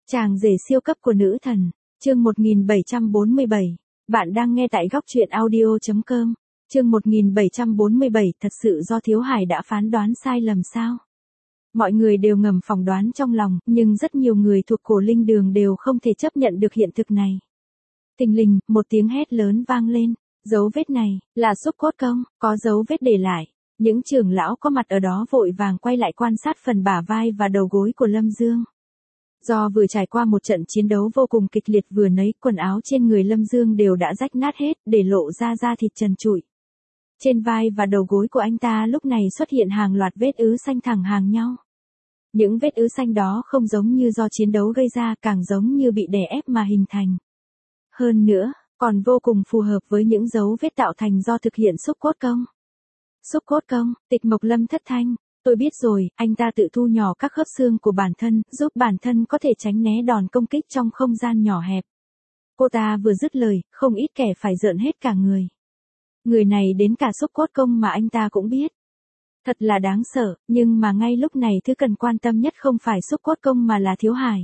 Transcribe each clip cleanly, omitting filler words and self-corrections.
Chàng rể siêu cấp của nữ thần, chương 1747. Bạn đang nghe tại góc truyện audio.com. Chương 1747, thật sự do Thiếu Hải đã phán đoán sai lầm sao? Mọi người đều ngầm phỏng đoán trong lòng, nhưng rất nhiều người thuộc cổ linh đường đều không thể chấp nhận được hiện thực này. Thình lình, một tiếng hét lớn vang lên. Dấu vết này, là xúc cốt công, có dấu vết để lại. Những trưởng lão có mặt ở đó vội vàng quay lại quan sát phần bả vai và đầu gối của Lâm Dương. Do vừa trải qua một trận chiến đấu vô cùng kịch liệt vừa nấy, quần áo trên người Lâm Dương đều đã rách nát hết, để lộ ra da thịt trần trụi. Trên vai và đầu gối của anh ta lúc này xuất hiện hàng loạt vết ứ xanh thẳng hàng nhau. Những vết ứ xanh đó không giống như do chiến đấu gây ra, càng giống như bị đè ép mà hình thành. Hơn nữa, còn vô cùng phù hợp với những dấu vết tạo thành do thực hiện xúc cốt công. Xúc cốt công, Tịch Mộc Lâm thất thanh. Tôi biết rồi, anh ta tự thu nhỏ các khớp xương của bản thân, giúp bản thân có thể tránh né đòn công kích trong không gian nhỏ hẹp. Cô ta vừa dứt lời, không ít kẻ phải rợn hết cả người. Người này đến cả xúc cốt công mà anh ta cũng biết. Thật là đáng sợ, nhưng mà ngay lúc này thứ cần quan tâm nhất không phải xúc cốt công mà là Thiếu Hải.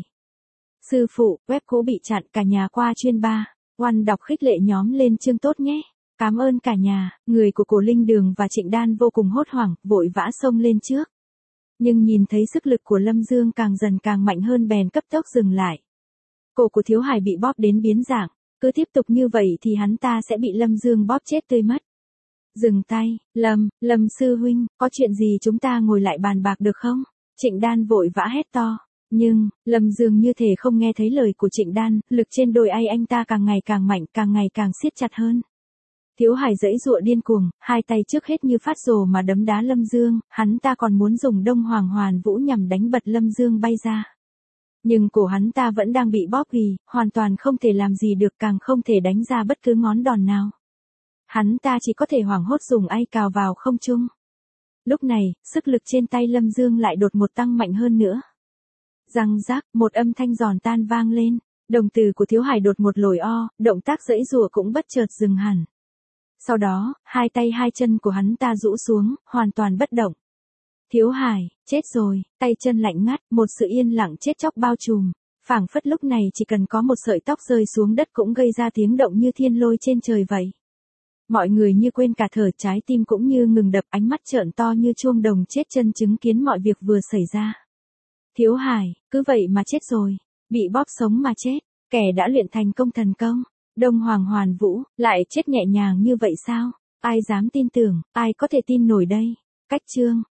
Sư phụ, web cũ bị chặn, cả nhà qua chuyên ba. Oan đọc khích lệ nhóm lên chương tốt nhé. Cảm ơn cả nhà. Người của Cổ Linh Đường và Trịnh Đan vô cùng hốt hoảng, vội vã xông lên trước. Nhưng nhìn thấy sức lực của Lâm Dương càng dần càng mạnh hơn bèn cấp tốc dừng lại. Cổ của Thiếu Hải bị bóp đến biến dạng, cứ tiếp tục như vậy thì hắn ta sẽ bị Lâm Dương bóp chết tươi mất. Dừng tay, Lâm sư huynh, có chuyện gì chúng ta ngồi lại bàn bạc được không? Trịnh Đan vội vã hét to. Nhưng, Lâm Dương như thể không nghe thấy lời của Trịnh Đan, lực trên đôi anh ta càng ngày càng mạnh, càng ngày càng siết chặt hơn. Thiếu Hải giãy giụa điên cuồng, hai tay trước hết như phát rồ mà đấm đá Lâm Dương, hắn ta còn muốn dùng Đông Hoàng Hoàn Vũ nhằm đánh bật Lâm Dương bay ra. Nhưng cổ hắn ta vẫn đang bị bóp ghì, hoàn toàn không thể làm gì được, càng không thể đánh ra bất cứ ngón đòn nào. Hắn ta chỉ có thể hoảng hốt dùng ai cào vào không trung. Lúc này, sức lực trên tay Lâm Dương lại đột một tăng mạnh hơn nữa. Răng rác, một âm thanh giòn tan vang lên, đồng tử của Thiếu Hải đột một lồi động tác giãy giụa cũng bất chợt dừng hẳn. Sau đó, hai tay hai chân của hắn ta rũ xuống, hoàn toàn bất động. Thiếu Hải, chết rồi, tay chân lạnh ngắt, một sự yên lặng chết chóc bao trùm, phảng phất lúc này chỉ cần có một sợi tóc rơi xuống đất cũng gây ra tiếng động như thiên lôi trên trời vậy. Mọi người như quên cả thở, trái tim cũng như ngừng đập, ánh mắt trợn to như chuông đồng chết chân chứng kiến mọi việc vừa xảy ra. Thiếu Hải, cứ vậy mà chết rồi, bị bóp sống mà chết, kẻ đã luyện thành công thần công, Đông Hoàng Hoàn Vũ, lại chết nhẹ nhàng như vậy sao? Ai dám tin tưởng, ai có thể tin nổi đây? Cách chương